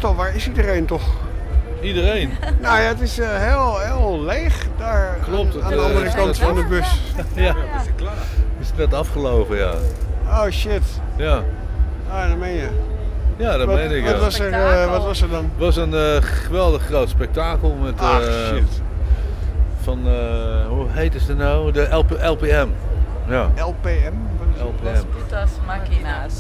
dacht al, waar is iedereen toch? Iedereen. Nou ja, het is heel leeg daar. Klopt. Aan de andere kant van de bus. Ja. Is net afgelopen, ja. Oh shit. Ja. Ah, dat meen je. Ja, dat meen ik. Wat was er dan? Het was een geweldig groot spektakel met shit. van, hoe heet het nou? De LPM. Ja. LPM? LPM. Putas Máquinas.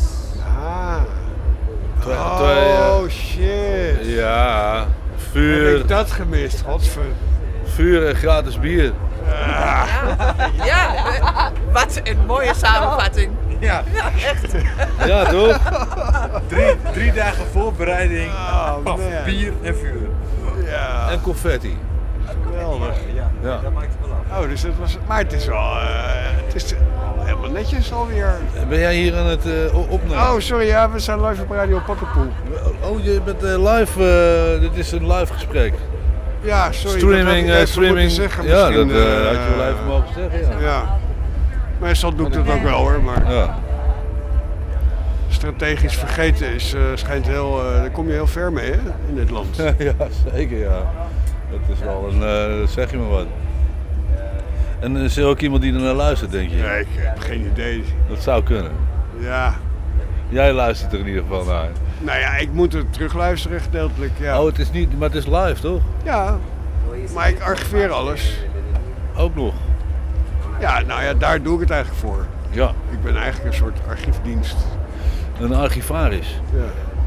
Oh shit. Ja, vuur. Heb ik dat gemist, godver. Vuur en gratis bier. Ja, wat een mooie samenvatting. Ja, echt. Ja, toch? 3 dagen voorbereiding, man. bier en vuur. Ja. En confetti. Geweldig. Ja. Dat maakt het wel af. Oh, dus het was... Maar het is wel... het is helemaal netjes alweer. Ben jij hier aan het opnemen? Oh, sorry, ja, we zijn live op Radio Papperpoel. Oh, je bent live, dit is een live gesprek. Ja, sorry. Streaming, zeggen, ja, dat misschien, had je wel even mogen zeggen. Ja. Meestal doe ik dat ook wel hoor, maar Ja. strategisch vergeten schijnt heel... daar kom je heel ver mee hè, in dit land. Ja, zeker ja. Dat is wel een, zeg je maar wat. En is er ook iemand die er naar luistert, denk je? Nee, ik heb geen idee. Dat zou kunnen. Ja. Jij luistert er in ieder geval naar. Nou ja, ik moet het terugluisteren gedeeltelijk, ja. Oh, het is niet, maar het is live, toch? Ja, maar ik archiveer alles. Ook nog? Ja, nou ja, daar doe ik het eigenlijk voor. Ja. Ik ben eigenlijk een soort archiefdienst. Een archivaris. Ja.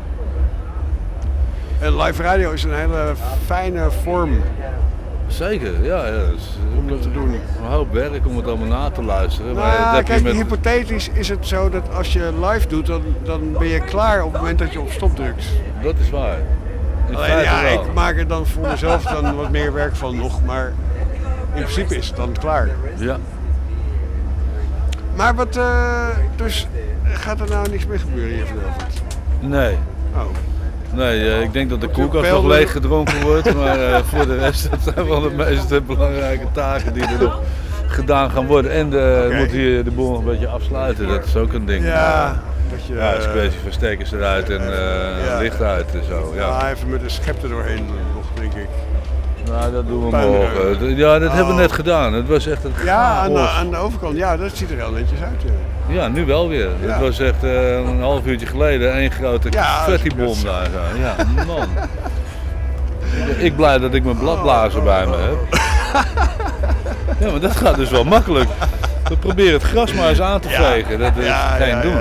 En live radio is een hele fijne vorm. Zeker, ja. Om dat te doen. Een hoop werk om het allemaal na te luisteren. Nou Maar dat ja, heb je kijk, met... hypothetisch is het zo dat als je live doet, dan ben je klaar op het moment dat je op stop drukt. Dat is waar. In Alleen feite ja, wel. ik maak er dan voor mezelf dan wat meer werk van nog, maar in principe is het dan klaar. Ja. Maar wat, dus gaat er nou niks meer gebeuren hier vanavond? Nee. Oh. Nee, ik denk dat de Wordt je koelkast nog beelden- leeg gedronken wordt, maar voor de rest dat zijn wel de meest belangrijke taken die er nog gedaan gaan worden. En Oké. moet hier de boel nog een beetje afsluiten, dat is ook een ding. Ja, dat je... Ja, het is een kwestie van stekers eruit en Ja. licht uit en zo. Ja. Even met een schep er doorheen nog, denk ik. Nou, dat doen we Puin morgen. Ja, dat hebben we net gedaan. Het was echt een Ja, chaos. aan de overkant. Ja, dat ziet er heel netjes uit. Ja. Ja, nu wel weer. Ja. Het was echt een half uurtje geleden één grote Ja, confettibom dat is- daar. Zo. Ja, man. Ik blij dat ik mijn bladblazer bij me heb. Ja, maar dat gaat dus wel makkelijk. We proberen het gras maar eens aan te vegen. Dat is geen doen.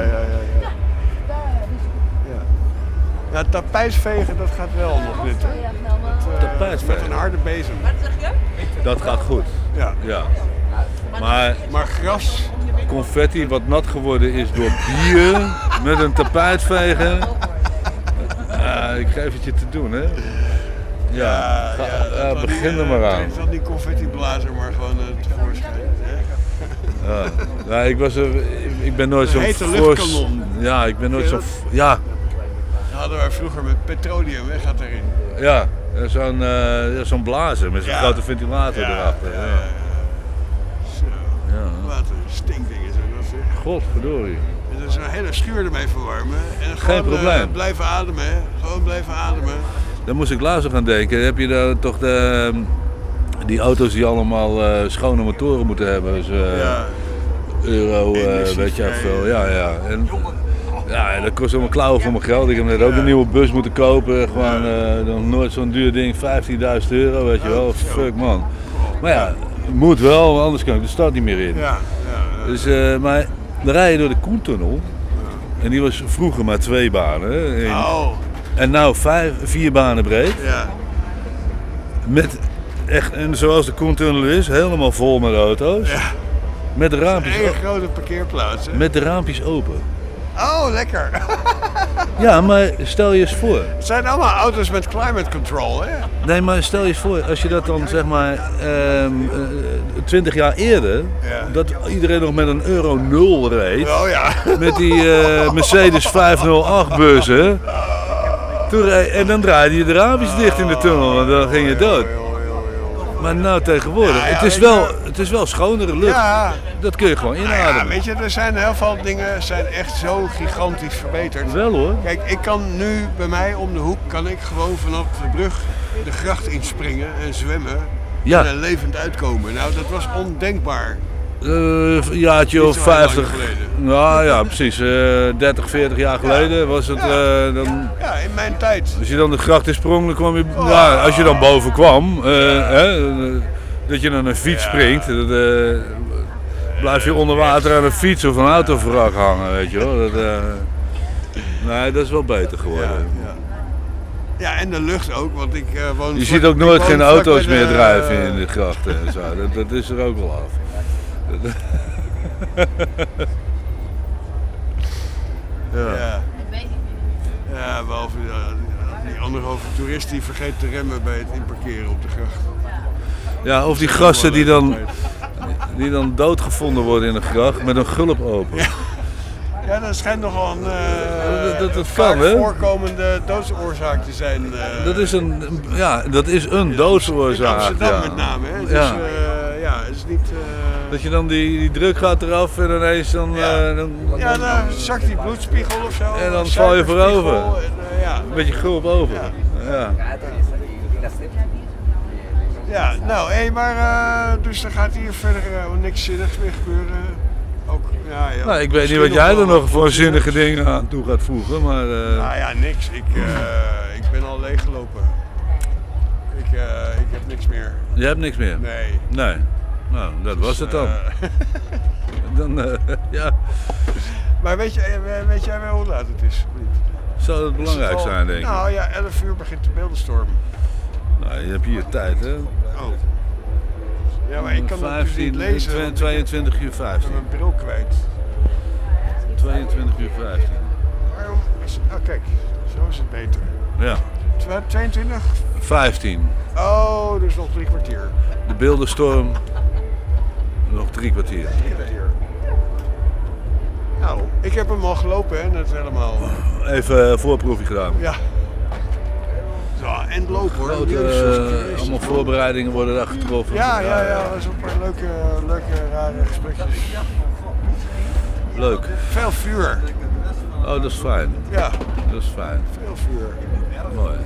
Ja, tapijtvegen, dat gaat wel nog dit. Hè? Tapijtvegen. Met een harde bezem. Wat zeg je? Dat gaat goed. Ja. Ja. Maar Maar gras, confetti wat nat geworden is door bier met een tapijtvegen. Ik geef het je te doen, hè? Ja, begin er maar aan. Van die confettiblazer maar gewoon tevoorschijn. Hè? Ja. Ja, ik ben nooit Een zo'n hete fors. luchtkanon. Ja, ik ben nooit Ken je zo'n. Ja, Dat hadden wij vroeger met petroleum, hè, gaat erin. ja. Zo'n blazer met zo'n Ja. grote ventilator erachter. Ja. Zo. Ja. Wat een stinkding is dat, zeg. Godverdorie. En dan is een hele schuur ermee verwarmen. En Geen gewoon probleem. blijven ademen, hè. Gewoon blijven ademen. Daar moest ik laatst aan denken. Heb je daar toch die auto's die allemaal schone motoren moeten hebben? Dus, Ja. euro, weet je veel. Ja, ja. En, ja, dat kost allemaal klauwen voor mijn geld. Ik heb net ook een nieuwe bus moeten kopen. Gewoon nog nooit zo'n duur ding, 15.000 euro, weet je wel. Fuck man. Maar ja, moet wel, want anders kan ik de stad niet meer in. Ja. Dus, maar dan rij je door de Koentunnel. En die was vroeger maar 2 banen. Hè, Oh, en nou 4 banen breed. ja. Met echt, en zoals de Koentunnel is, helemaal vol met auto's. Ja. Met de Een raampjes, hele grote parkeerplaats, hè. met de raampjes open. Oh, lekker. Ja, maar stel je eens voor. Het zijn allemaal auto's met climate control, hè. Nee, maar stel je eens voor, als je dat dan zeg maar 20 jaar eerder, Ja. dat iedereen nog met een euro 0 reed, Oh ja. met die Mercedes 508 bussen. En dan draaide je de raampjes dicht in de tunnel, want dan ging je dood. Maar nou tegenwoordig, Ja, het is wel schonere lucht. Ja, Dat kun je gewoon nou ja, inademen. weet je, er zijn heel veel dingen zijn echt zo gigantisch verbeterd. Wel hoor. Kijk, ik kan nu bij mij om de hoek kan ik gewoon vanaf de brug de gracht inspringen en zwemmen Ja. en er levend uitkomen. Nou, dat was ondenkbaar. Een jaartje Niet of zo heel lang 50. geleden. Nou ja, precies. 30, 40 jaar geleden was het dan. Ja, in mijn tijd. Als je dan de gracht in sprong, dan kwam je. Ja, als je dan boven kwam, dat je dan een fiets springt, blijf je onder water aan een fiets of een autovrak hangen, weet je wel. Nee, dat is wel beter geworden. Ja, en de lucht ook, want ik woon... Je ziet ook nooit geen vlak auto's bij meer de- drijven in de grachten en zo. Dat is er ook wel af. Ja. Ja, behalve die anderhalve toerist die vergeet te remmen bij het inparkeren op de gracht. Ja, of die gasten die dan doodgevonden worden in een gracht met een gulp open. Ja, dat schijnt nogal een dat vaak kan, hè? voorkomende doodsoorzaak te zijn. Dat is een doodsoorzaak. In Amsterdam ja. met name, hè? Dus Ja. het is niet... Dat je dan die druk gaat eraf en ineens dan... ja, dan zakt die bloedspiegel of zo. En dan val je voorover. suikerspiegel en, ja. Een beetje gulp over. Ja. Ja, nou, maar dus er gaat hier verder niks zinnigs meer gebeuren. Ook, ja, Nou, ik weet niet misschien wat jij er wel nog voor zinnige dingen aan toe gaat voegen, maar... Nou ja, niks. Ik ben al leeggelopen. Ik heb niks meer. Je hebt niks meer? Nee. Nee. Nou, dat was het dan. Ja. Maar weet jij wel hoe laat het is? Of niet? Zou het belangrijk Is het al- zijn, denk ik. Nou ja, 11 uur begint de beeldenstorm. Nou, je hebt hier tijd, hè? Oh. Ja, maar ik kan het dus niet lezen. want ik 22 uur ben 15. mijn bril kwijt. 22 uur 15. Waarom is... Oh, kijk. Zo is het beter. Ja. 22? 15. Oh, dus nog 3 kwartier. De beeldenstorm. Nog 3 kwartier. 3 kwartier. Nou, ik heb hem al gelopen, hè, net helemaal. Even een voorproefje gedaan. Ja. Ja, en lopen hoor. Grote, Jezus Christus. allemaal voorbereidingen worden daar getroffen. Ja, dat was een paar leuke rare gesprekjes. Leuk. Veel vuur. Oh, dat is fijn. Ja, Dat is fijn. veel vuur. Mooi.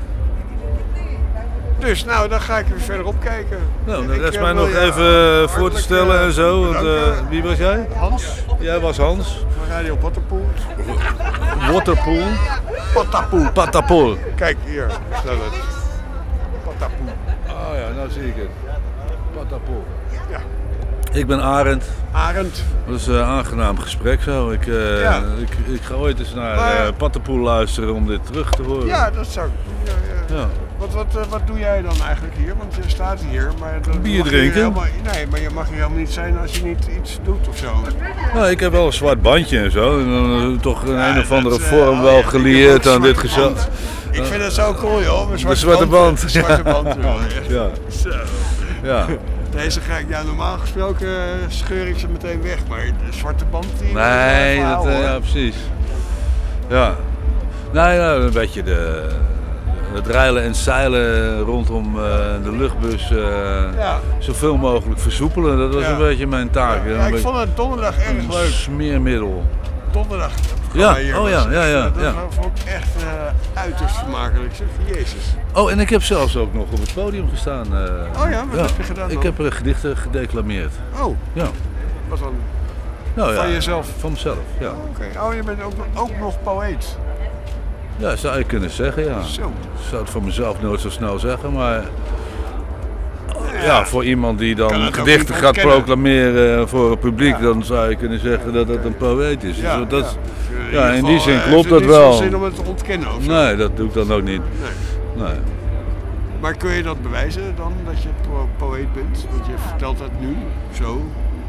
Dus nou, dan ga ik weer verder opkijken. Nou, dan Ik, rest eh, mij wil nog je even voor te hartelijk, stellen en zo. Want, bedanken. wie was jij? Hans Jij was Hans. van Radio Potterpoel. Waterpool. Potterpoel. Patapol. Kijk hier, stel het. Potterpoel. Oh ja, nou zie ik het. Patapol. Ja. Ik ben Arend. Arend. Dat is een aangenaam gesprek zo. Ik ga ooit eens naar Maar- Patapol luisteren om dit terug te horen. Ja, dat zou ik. Ja. Wat doe jij dan eigenlijk hier? Want je staat hier, maar dan Bier mag je drinken. nee, maar je mag hier helemaal niet zijn als je niet iets doet of zo. Nou, ik heb wel een zwart bandje en zo. En dan toch een of andere dat, vorm oh wel ja, ik heb gelieerd ook aan dit zwarte gezellig. band. Ik vind het zo cool joh, een zwarte, zwarte band. Een zwarte band. joh, echt. Ja. Zo. Ja. Deze ga ik, ja normaal gesproken scheur ik ze meteen weg, maar de zwarte band die moet ik wel Nee, even houden, hoor. ja, precies. Ja. Nee, nou, een beetje het reilen en zeilen rondom de luchtbus Ja. zoveel mogelijk versoepelen. Dat was Ja. een beetje mijn taak. Ja, Een ik beetje vond het donderdag erg een leuk. smeermiddel. Donderdag. Ja, hier oh was ja, ja, echt, ja, Dat ja. vond ik echt uiterst vermakelijk. Zeg, Jezus. Oh, en ik heb zelfs ook nog op het podium gestaan. Oh ja, wat heb je gedaan Ik dan? heb gedichten gedeclameerd. Oh, Ja. wat dan? Nou, ja. Van jezelf? Van mezelf, ja. Oké. Oh, je bent ook nog poëet. Ja, zou je kunnen zeggen, ja. Zo. Ik zou het voor mezelf nooit zo snel zeggen, maar... Ja, voor iemand die Kan dan het ook gedichten niet gaat ontkennen. proclameren voor het publiek, Ja. dan zou je kunnen zeggen dat het een poëet is. Ja, Dus dat, ja. ja, in die zin heeft klopt het dat niet zo'n wel. zin om het te ontkennen of zo? Nee, dat doe ik dan ook niet. Nee. Nee. Maar kun je dat bewijzen dan, dat je poëet bent? Want je vertelt dat nu, zo.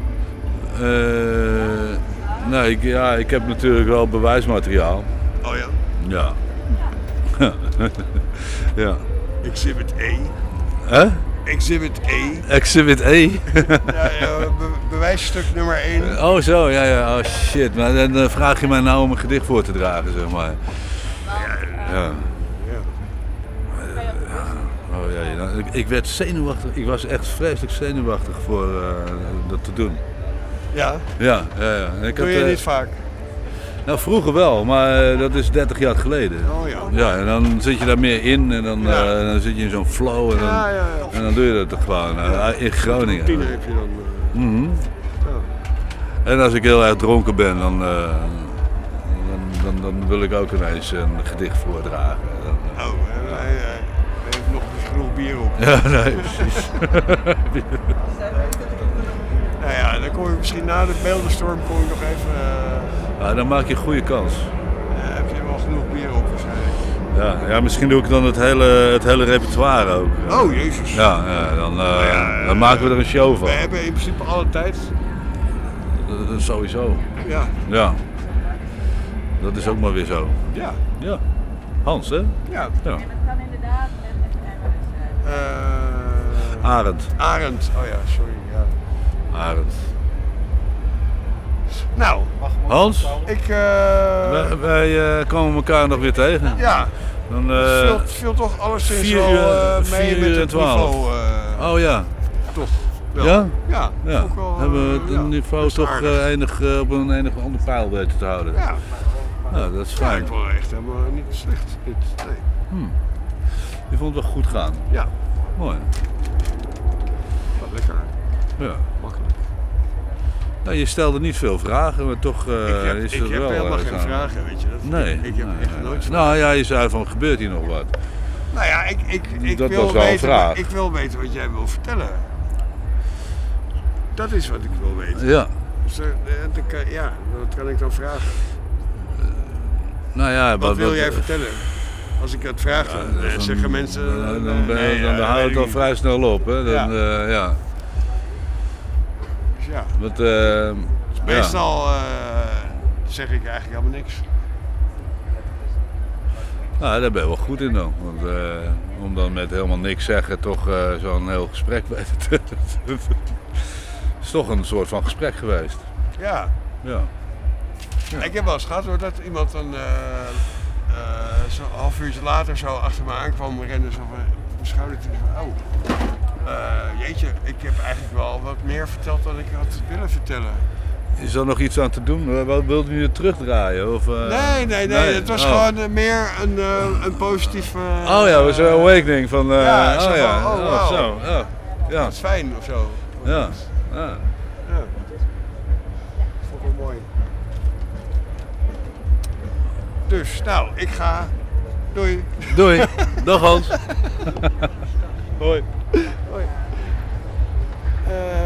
Nee, ik heb natuurlijk wel bewijsmateriaal. Oh ja. Ja. Ja. Exhibit E. Hè? Exhibit E. Exhibit E. Bewijsstuk nummer 1. Oh zo, ja. Oh shit, maar dan vraag je mij nou om een gedicht voor te dragen, zeg maar. Ja. Oh ja, Ik werd zenuwachtig. Ik was echt vreselijk zenuwachtig voor dat te doen. Ja? Ja. En ik Doe je niet vaak? Nou, vroeger wel, maar dat is 30 jaar geleden. Oh ja. Ja, en dan zit je daar meer in en dan, dan zit je in zo'n flow en dan doe je dat gewoon in Groningen. Routine heb je dan. En als ik heel erg dronken ben, dan wil ik ook ineens een gedicht voordragen. Hij heeft nog genoeg bier op. Ja, nee, precies. Nou ja, dan kom je misschien na de beeldenstorm kom je nog even... Dan maak je een goede kans. heb je wel genoeg bier op waarschijnlijk. Ja, misschien doe ik dan het hele repertoire ook. Oh, jezus. Ja, dan maken we er een show van. We hebben in principe alle tijd. Sowieso. Ja. Ja. Dat is ook maar weer zo. Ja. Ja. Hans, hè? Ja. Ja. Dat kan inderdaad met Arend. Arend. Oh ja, sorry. Ja. Arend. Nou. Hans? Wij komen elkaar nog weer tegen. Ja. Dan, het viel toch alleszins wel mee met het 12. niveau. Oh ja. Toch wel. Ja? Ja. Ja. Wel, hebben we het niveau toch op een enig ander pijl weten te houden. Ja. Nou, dat is Ja, fijn. ik vond het echt helemaal niet slecht. Nee. Je vond het wel goed gaan. Ja. Mooi. Wat lekker. Ja. Makkelijk. Nou, je stelde niet veel vragen, maar toch is ik het heb wel... helemaal geen zo. vragen, weet je. Nee. Ik heb echt nooit vragen. Nou ja, je zei van, gebeurt hier nog wat? Nou ja, ik Dat wil was wel een weten, vraag. ik wil weten wat jij wil vertellen. Dat is wat ik wil weten. Ja. Dus, wat kan ik dan vragen? Nou ja, Wat wil jij vertellen? Als ik het vraag, dan zeggen mensen... Dan houdt het al vrij snel op, hè? Dan, ja. Dus ja. Want, Meestal zeg ik eigenlijk helemaal niks. Nou, daar ben je wel goed in dan. Want om dan met helemaal niks zeggen toch zo'n heel gesprek weten te... Het is toch een soort van gesprek geweest. Ja. Ja. Ik heb wel eens gehad hoor, dat iemand dan zo'n half uurtje later zo achter me aankwam rennen. Zo van mijn schouder toen van, jeetje, ik heb eigenlijk wel wat meer verteld dan ik had willen vertellen. Is er nog iets aan te doen? Wat wilde je terugdraaien? Of, Nee, het was gewoon meer een positief... oh ja, was een awakening van... ja, oh zo ja, van, wow. zo. Ja. Dat is fijn of zo. Ja. Ja. Vond ik wel mooi. Dus, nou, ik ga. Doei. Doei. Dag Hans. Hoi. Hoi.